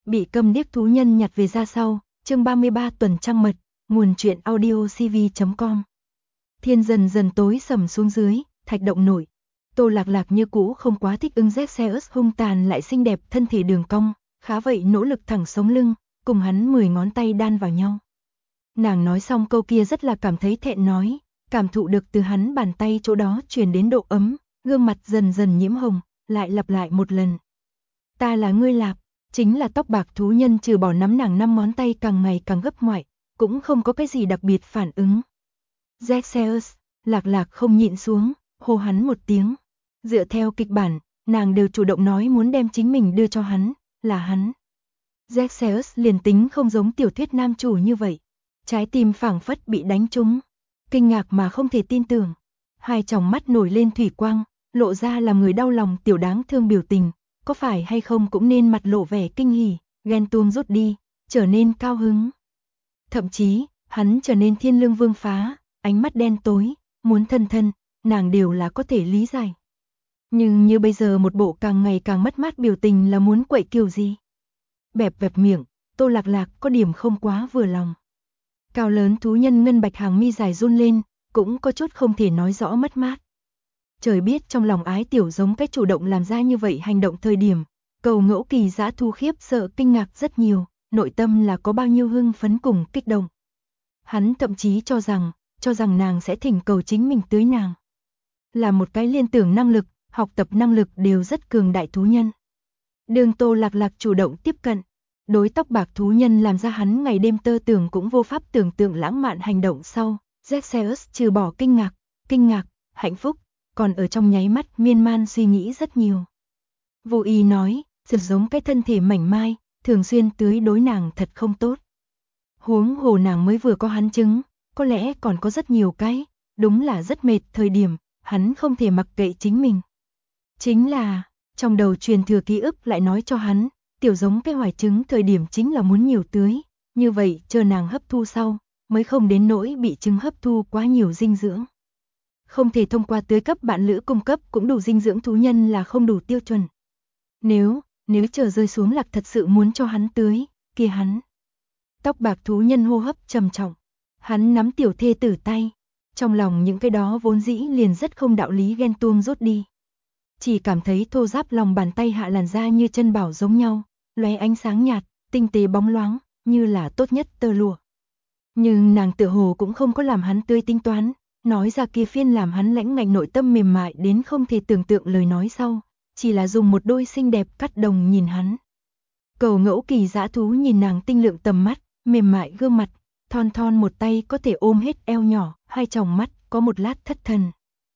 Bị câm điếc thú nhân nhặt về ra sau, chương 33 tuần trăng mật, nguồn truyện audio cv.com. Thiên dần dần tối sầm xuống dưới, thạch động nổi. Tô Lạc Lạc như cũ không quá thích ứng Zeus hung tàn lại xinh đẹp, thân thể đường cong, khá vậy nỗ lực thẳng sống lưng, cùng hắn 10 ngón tay đan vào nhau. Nàng nói xong câu kia rất là cảm thấy thẹn nói, cảm thụ được từ hắn bàn tay chỗ đó truyền đến độ ấm, gương mặt dần dần nhiễm hồng, lại lặp lại một lần. Ta là ngươi Lạp. Chính là tóc bạc thú nhân trừ bỏ nắm nàng 5 ngón tay càng ngày càng gấp ngoại, cũng không có cái gì đặc biệt phản ứng. Zeus, Lạc Lạc không nhịn xuống, hô hắn một tiếng. Dựa theo kịch bản, nàng đều chủ động nói muốn đem chính mình đưa cho hắn, là hắn. Zeus liền tính không giống tiểu thuyết nam chủ như vậy, trái tim phảng phất bị đánh trúng, kinh ngạc mà không thể tin tưởng. Hai tròng mắt nổi lên thủy quang, lộ ra làm người đau lòng tiểu đáng thương biểu tình. Có phải hay không cũng nên mặt lộ vẻ kinh hỉ, ghen tuông rút đi, trở nên cao hứng. Thậm chí, hắn trở nên thiên lương vương phá, ánh mắt đen tối, muốn thân, nàng đều là có thể lý giải. Nhưng như bây giờ một bộ càng ngày càng mất mát biểu tình là muốn quậy kiểu gì? Bẹp miệng, Tô Lạc Lạc có điểm không quá vừa lòng. Cao lớn thú nhân ngân bạch hàng mi dài run lên, cũng có chút không thể nói rõ mất mát. Trời biết trong lòng ái tiểu giống cách chủ động làm ra như vậy hành động thời điểm, Cầu Ngẫu Kỳ dã thu khiếp sợ kinh ngạc rất nhiều, nội tâm là có bao nhiêu hưng phấn cùng kích động. Hắn thậm chí cho rằng nàng sẽ thỉnh cầu chính mình tưới nàng. Là một cái liên tưởng năng lực, học tập năng lực đều rất cường đại thú nhân. Đường Tô Lạc Lạc chủ động tiếp cận, đối tóc bạc thú nhân làm ra hắn ngày đêm tơ tưởng cũng vô pháp tưởng tượng lãng mạn hành động sau, Zeus trừ bỏ kinh ngạc, hạnh phúc, còn ở trong nháy mắt miên man suy nghĩ rất nhiều. Vô ý nói, thật giống cái thân thể mảnh mai, thường xuyên tưới đối nàng thật không tốt. Huống hồ nàng mới vừa có hắn chứng, có lẽ còn có rất nhiều cái, đúng là rất mệt thời điểm, hắn không thể mặc kệ chính mình. Chính là, trong đầu truyền thừa ký ức lại nói cho hắn, tiểu giống cái hoài trứng thời điểm chính là muốn nhiều tưới, như vậy chờ nàng hấp thu sau, mới không đến nỗi bị trứng hấp thu quá nhiều dinh dưỡng. Không thể thông qua tưới cấp bạn lữ cung cấp cũng đủ dinh dưỡng thú nhân là không đủ tiêu chuẩn. Nếu chờ rơi xuống Lạc thật sự muốn cho hắn tưới, kia hắn. Tóc bạc thú nhân hô hấp trầm trọng, hắn nắm tiểu thê tử tay, trong lòng những cái đó vốn dĩ liền rất không đạo lý ghen tuông rút đi. Chỉ cảm thấy thô ráp lòng bàn tay hạ làn da như chân bảo giống nhau, lóe ánh sáng nhạt, tinh tế bóng loáng, như là tốt nhất tơ lụa. Nhưng nàng tựa hồ cũng không có làm hắn tươi tính toán, nói ra kia phiên làm hắn lãnh ngạnh nội tâm mềm mại đến không thể tưởng tượng lời nói sau, chỉ là dùng một đôi xinh đẹp cắt đồng nhìn hắn. Cầu Ngẫu Kỳ dã thú nhìn nàng tinh lượng tầm mắt, mềm mại gương mặt, thon một tay có thể ôm hết eo nhỏ, hai tròng mắt có một lát thất thần.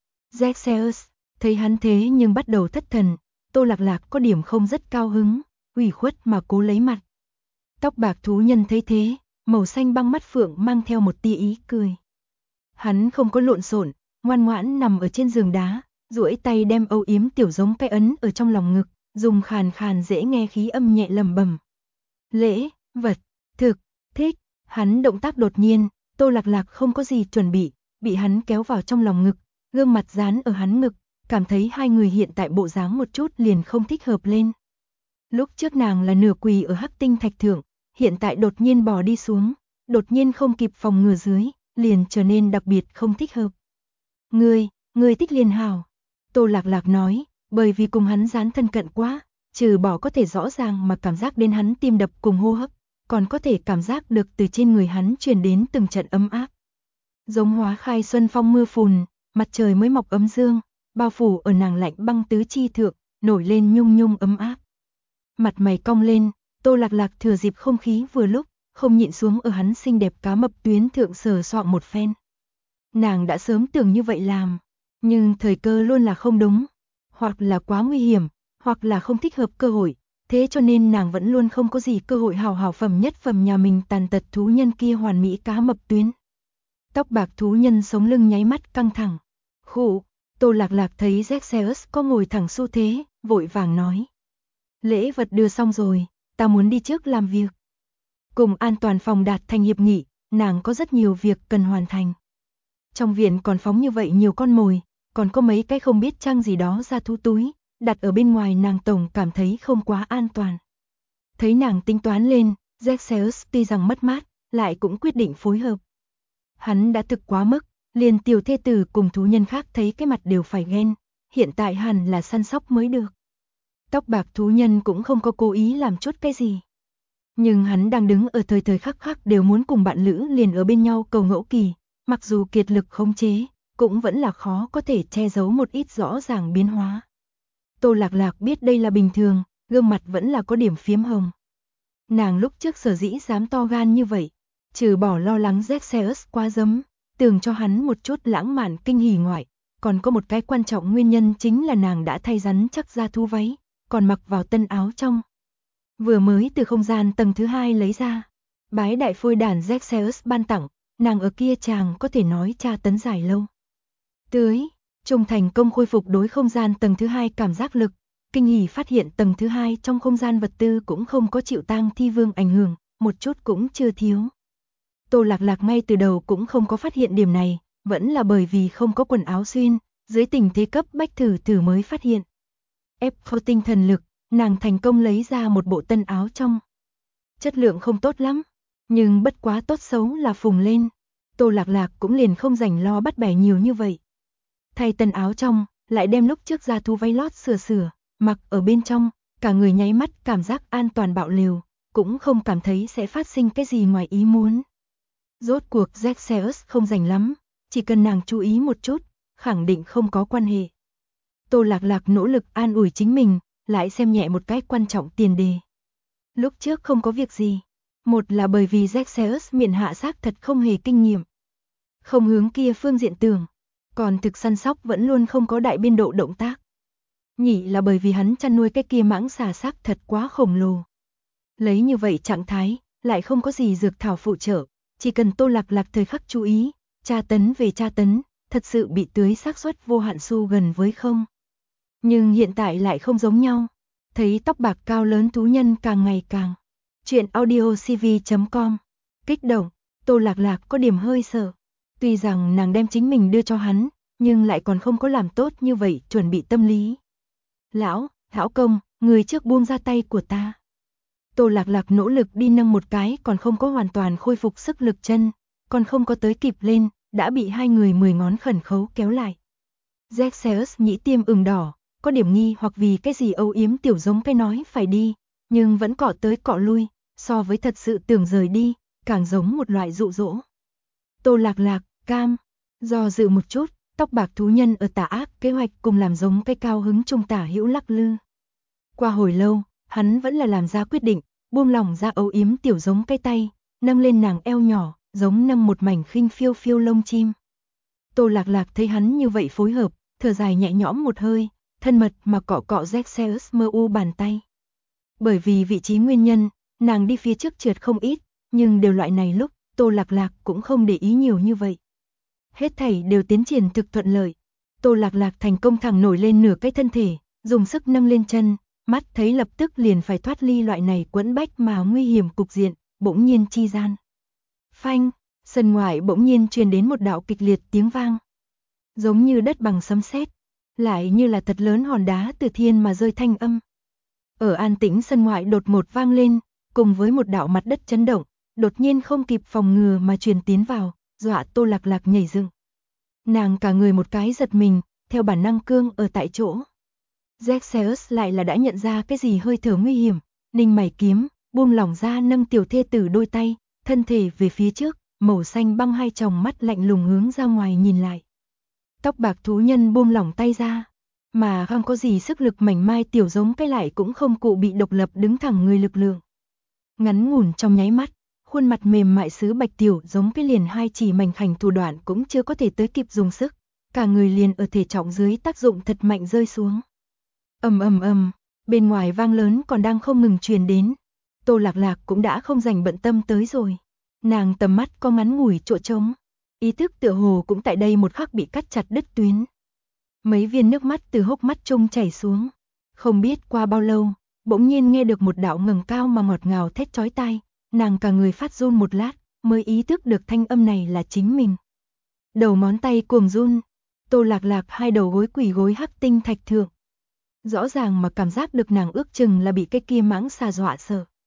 Zeus thấy hắn thế nhưng bắt đầu thất thần, Tô Lạc Lạc có điểm không rất cao hứng, ủy khuất mà cố lấy mặt. Tóc bạc thú nhân thấy thế, màu xanh băng mắt phượng mang theo một tia ý cười. Hắn không có lộn xộn, ngoan ngoãn nằm ở trên giường đá, duỗi tay đem âu yếm tiểu giống cái ấn ở trong lòng ngực, dùng khàn dễ nghe khí âm nhẹ lẩm bẩm. Lễ vật, thực, thích. Hắn động tác đột nhiên, Tô Lạc Lạc không có gì chuẩn bị hắn kéo vào trong lòng ngực, gương mặt dán ở hắn ngực, cảm thấy hai người hiện tại bộ dáng một chút liền không thích hợp lên. Lúc trước nàng là nửa quỳ ở hắc tinh thạch thượng, hiện tại đột nhiên bò đi xuống, đột nhiên không kịp phòng ngừa dưới, liền trở nên đặc biệt không thích hợp. Ngươi thích liền hảo. Tô Lạc Lạc nói, bởi vì cùng hắn dán thân cận quá, trừ bỏ có thể rõ ràng mà cảm giác đến hắn tim đập cùng hô hấp, còn có thể cảm giác được từ trên người hắn truyền đến từng trận ấm áp. Giống hóa khai xuân phong mưa phùn, mặt trời mới mọc ấm dương, bao phủ ở nàng lạnh băng tứ chi thượng, nổi lên nhung ấm áp. Mặt mày cong lên, Tô Lạc Lạc thừa dịp không khí vừa lúc, không nhịn xuống ở hắn xinh đẹp cá mập tuyến thượng sờ soạng một phen. Nàng đã sớm tưởng như vậy làm, nhưng thời cơ luôn là không đúng, hoặc là quá nguy hiểm, hoặc là không thích hợp cơ hội, thế cho nên nàng vẫn luôn không có gì cơ hội hào phẩm nhất phẩm nhà mình tàn tật thú nhân kia hoàn mỹ cá mập tuyến. Tóc bạc thú nhân sống lưng nháy mắt căng thẳng. Khụ, Tô Lạc Lạc thấy Zeus có ngồi thẳng xu thế, vội vàng nói. Lễ vật đưa xong rồi, ta muốn đi trước làm việc. Cùng an toàn phòng đạt thành hiệp nghị, nàng có rất nhiều việc cần hoàn thành. Trong viện còn phóng như vậy nhiều con mồi, còn có mấy cái không biết trang gì đó ra thú túi, đặt ở bên ngoài nàng tổng cảm thấy không quá an toàn. Thấy nàng tính toán lên, Zexaeus tuy rằng mất mát, lại cũng quyết định phối hợp. Hắn đã thực quá mức, liền tiểu thê tử cùng thú nhân khác thấy cái mặt đều phải ghen, hiện tại hẳn là săn sóc mới được. Tóc bạc thú nhân cũng không có cố ý làm chút cái gì. Nhưng hắn đang đứng ở thời thời khắc khắc đều muốn cùng bạn lữ liền ở bên nhau cầu ngẫu kỳ, mặc dù kiệt lực khống chế, cũng vẫn là khó có thể che giấu một ít rõ ràng biến hóa. Tô Lạc Lạc biết đây là bình thường, gương mặt vẫn là có điểm phiếm hồng. Nàng lúc trước sở dĩ dám to gan như vậy, trừ bỏ lo lắng Zexaeus quá dấm, tưởng cho hắn một chút lãng mạn kinh hỉ ngoại, còn có một cái quan trọng nguyên nhân chính là nàng đã thay rắn chắc da thú váy, còn mặc vào tân áo trong. Vừa mới từ không gian tầng thứ 2 lấy ra, bái đại phôi đàn Zexaeus ban tặng, nàng ở kia chàng có thể nói tra tấn dài lâu. Trung thành công khôi phục đối không gian tầng thứ 2 cảm giác lực, kinh hỉ phát hiện tầng thứ 2 trong không gian vật tư cũng không có chịu tang thi vương ảnh hưởng, một chút cũng chưa thiếu. Tô Lạc Lạc ngay từ đầu cũng không có phát hiện điểm này, vẫn là bởi vì không có quần áo xuyên, dưới tình thế cấp bách thử mới phát hiện. Ép khâu tinh thần lực, nàng thành công lấy ra một bộ tân áo trong. Chất lượng không tốt lắm, nhưng bất quá tốt xấu là phùng lên. Tô Lạc Lạc cũng liền không rảnh lo bắt bẻ nhiều như vậy. Thay tân áo trong, lại đem lúc trước ra thú váy lót sửa, mặc ở bên trong, cả người nháy mắt cảm giác an toàn bạo liều, cũng không cảm thấy sẽ phát sinh cái gì ngoài ý muốn. Rốt cuộc Zexaeus không rảnh lắm, chỉ cần nàng chú ý một chút, khẳng định không có quan hệ. Tô Lạc Lạc nỗ lực an ủi chính mình, lại xem nhẹ một cái quan trọng tiền đề. Lúc trước không có việc gì, một là bởi vì Zexaeus miệng hạ xác thật không hề kinh nghiệm, không hướng kia phương diện tưởng, còn thực săn sóc vẫn luôn không có đại biên độ động tác. Nhị là bởi vì hắn chăn nuôi cái kia mãng xà xác thật quá khổng lồ. Lấy như vậy trạng thái, lại không có gì dược thảo phụ trợ, chỉ cần Tô Lạc Lạc thời khắc chú ý, tra tấn về tra tấn, thật sự bị tưới xác suất vô hạn su gần với không. Nhưng hiện tại lại không giống nhau, thấy tóc bạc cao lớn thú nhân càng ngày càng. Chuyện audiocv.com. Kích động, Tô Lạc Lạc có điểm hơi sợ. Tuy rằng nàng đem chính mình đưa cho hắn, nhưng lại còn không có làm tốt như vậy chuẩn bị tâm lý. Hảo công, người trước buông ra tay của ta. Tô Lạc Lạc nỗ lực đi nâng một cái còn không có hoàn toàn khôi phục sức lực chân, còn không có tới kịp lên, đã bị hai người 10 ngón khẩn khấu kéo lại. Zexaeus nhĩ tiêm ửng đỏ, có điểm nghi hoặc vì cái gì âu yếm tiểu giống cái nói phải đi, nhưng vẫn cọ tới cọ lui, so với thật sự tưởng rời đi, càng giống một loại dụ dỗ. Tô Lạc Lạc, cam, do dự một chút, tóc bạc thú nhân ở tà ác kế hoạch cùng làm giống cái cao hứng trung tả hữu lắc lư. Qua hồi lâu, hắn vẫn là làm ra quyết định, buông lỏng ra âu yếm tiểu giống cái tay, nâng lên nàng eo nhỏ, giống nâng một mảnh khinh phiêu phiêu lông chim. Tô Lạc Lạc thấy hắn như vậy phối hợp, thở dài nhẹ nhõm một hơi, thân mật mà cọ cọ Zexaeus mơ u bàn tay. Bởi vì vị trí nguyên nhân, nàng đi phía trước trượt không ít, nhưng đều loại này lúc, Tô Lạc Lạc cũng không để ý nhiều như vậy. Hết thảy đều tiến triển thực thuận lợi. Tô Lạc Lạc thành công thẳng nổi lên nửa cái thân thể, dùng sức nâng lên chân, mắt thấy lập tức liền phải thoát ly loại này quẫn bách mà nguy hiểm cục diện, bỗng nhiên chi gian. Phanh, sân ngoại bỗng nhiên truyền đến một đạo kịch liệt tiếng vang. Giống như đất bằng sấm sét, lại như là thật lớn hòn đá từ thiên mà rơi thanh âm. Ở an tĩnh sân ngoại đột một vang lên, cùng với một đạo mặt đất chấn động, đột nhiên không kịp phòng ngừa mà truyền tiến vào, dọa Tô Lạc Lạc nhảy dựng. Nàng cả người một cái giật mình, theo bản năng cương ở tại chỗ. Zexaeus lại là đã nhận ra cái gì hơi thở nguy hiểm, ninh mày kiếm, buông lỏng ra nâng tiểu thê tử đôi tay, thân thể về phía trước, màu xanh băng hai tròng mắt lạnh lùng hướng ra ngoài nhìn lại. Tóc bạc thú nhân buông lỏng tay ra, mà không có gì sức lực mảnh mai tiểu giống cái lại cũng không cụ bị độc lập đứng thẳng người lực lượng. Ngắn ngủn trong nháy mắt, khuôn mặt mềm mại sứ bạch tiểu giống cái liền hai chỉ mảnh khảnh thủ đoạn cũng chưa có thể tới kịp dùng sức, cả người liền ở thể trọng dưới tác dụng thật mạnh rơi xuống. Ầm, bên ngoài vang lớn còn đang không ngừng truyền đến. Tô Lạc Lạc cũng đã không dành bận tâm tới rồi. Nàng tầm mắt có ngắn ngủi chỗ trống, ý thức tựa hồ cũng tại đây một khắc bị cắt chặt đứt tuyến. Mấy viên nước mắt từ hốc mắt trung chảy xuống. Không biết qua bao lâu, bỗng nhiên nghe được một đạo ngẩng cao mà ngọt ngào thét chói tai, nàng cả người phát run một lát, mới ý thức được thanh âm này là chính mình. Đầu ngón tay cuồng run, Tô Lạc Lạc hai đầu gối quỳ gối hắc tinh thạch thượng. Rõ ràng mà cảm giác được nàng ước chừng là bị cái kia mãng xà dọa sợ.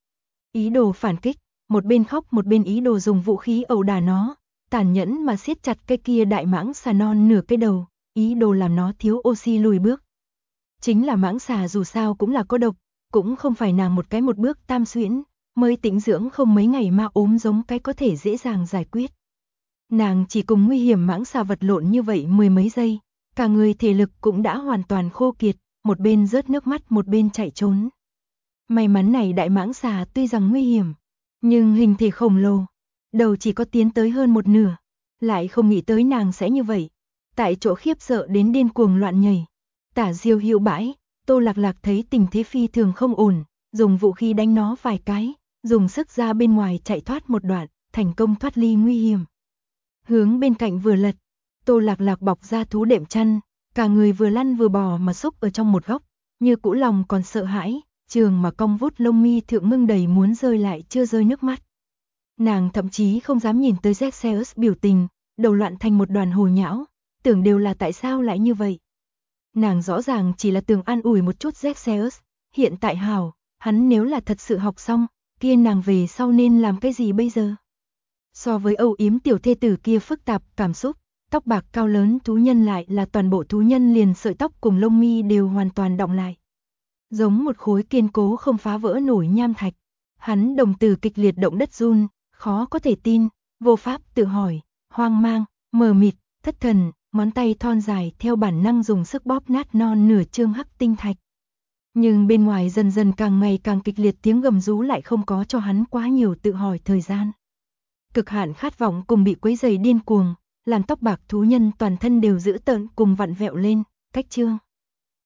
Ý đồ phản kích, một bên khóc một bên ý đồ dùng vũ khí ẩu đả nó, tàn nhẫn mà siết chặt cái kia đại mãng xà non nửa cái đầu, ý đồ làm nó thiếu oxy lùi bước. Chính là mãng xà dù sao cũng là có độc, cũng không phải nàng một bước tam xuyễn, mới tĩnh dưỡng không mấy ngày mà ốm giống cái có thể dễ dàng giải quyết. Nàng chỉ cùng nguy hiểm mãng xà vật lộn như vậy mười mấy giây, cả người thể lực cũng đã hoàn toàn khô kiệt, một bên rớt nước mắt một bên chạy trốn. May mắn này đại mãng xà tuy rằng nguy hiểm, nhưng hình thể khổng lồ, đầu chỉ có tiến tới hơn một nửa, lại không nghĩ tới nàng sẽ như vậy. Tại chỗ khiếp sợ đến điên cuồng loạn nhảy, tả diêu hữu bãi, Tô Lạc Lạc thấy tình thế phi thường không ổn, dùng vũ khí đánh nó vài cái, dùng sức ra bên ngoài chạy thoát một đoạn, thành công thoát ly nguy hiểm. Hướng bên cạnh vừa lật, Tô Lạc Lạc bọc ra thú đệm chăn, cả người vừa lăn vừa bò mà xúc ở trong một góc, như cũ lòng còn sợ hãi, trường mà cong vút lông mi thượng ngưng đầy muốn rơi lại chưa rơi nước mắt. Nàng thậm chí không dám nhìn tới Zexeus biểu tình, đầu loạn thành một đoàn hồ nhão, tưởng đều là tại sao lại như vậy. Nàng rõ ràng chỉ là tưởng an ủi một chút Zexeus, hiện tại hảo, hắn nếu là thật sự học xong, kia nàng về sau nên làm cái gì bây giờ? So với âu yếm tiểu thê tử kia phức tạp cảm xúc, tóc bạc cao lớn thú nhân lại là toàn bộ thú nhân liền sợi tóc cùng lông mi đều hoàn toàn đọng lại. Giống một khối kiên cố không phá vỡ nổi nham thạch. Hắn đồng tử kịch liệt động đất run, khó có thể tin, vô pháp tự hỏi, hoang mang, mờ mịt, thất thần, ngón tay thon dài theo bản năng dùng sức bóp nát non nửa chương hắc tinh thạch. Nhưng bên ngoài dần dần càng ngày càng kịch liệt tiếng gầm rú lại không có cho hắn quá nhiều tự hỏi thời gian. Cực hạn khát vọng cùng bị quấy rầy điên cuồng, làn tóc bạc thú nhân toàn thân đều giữ tợn cùng vặn vẹo lên, cách chương.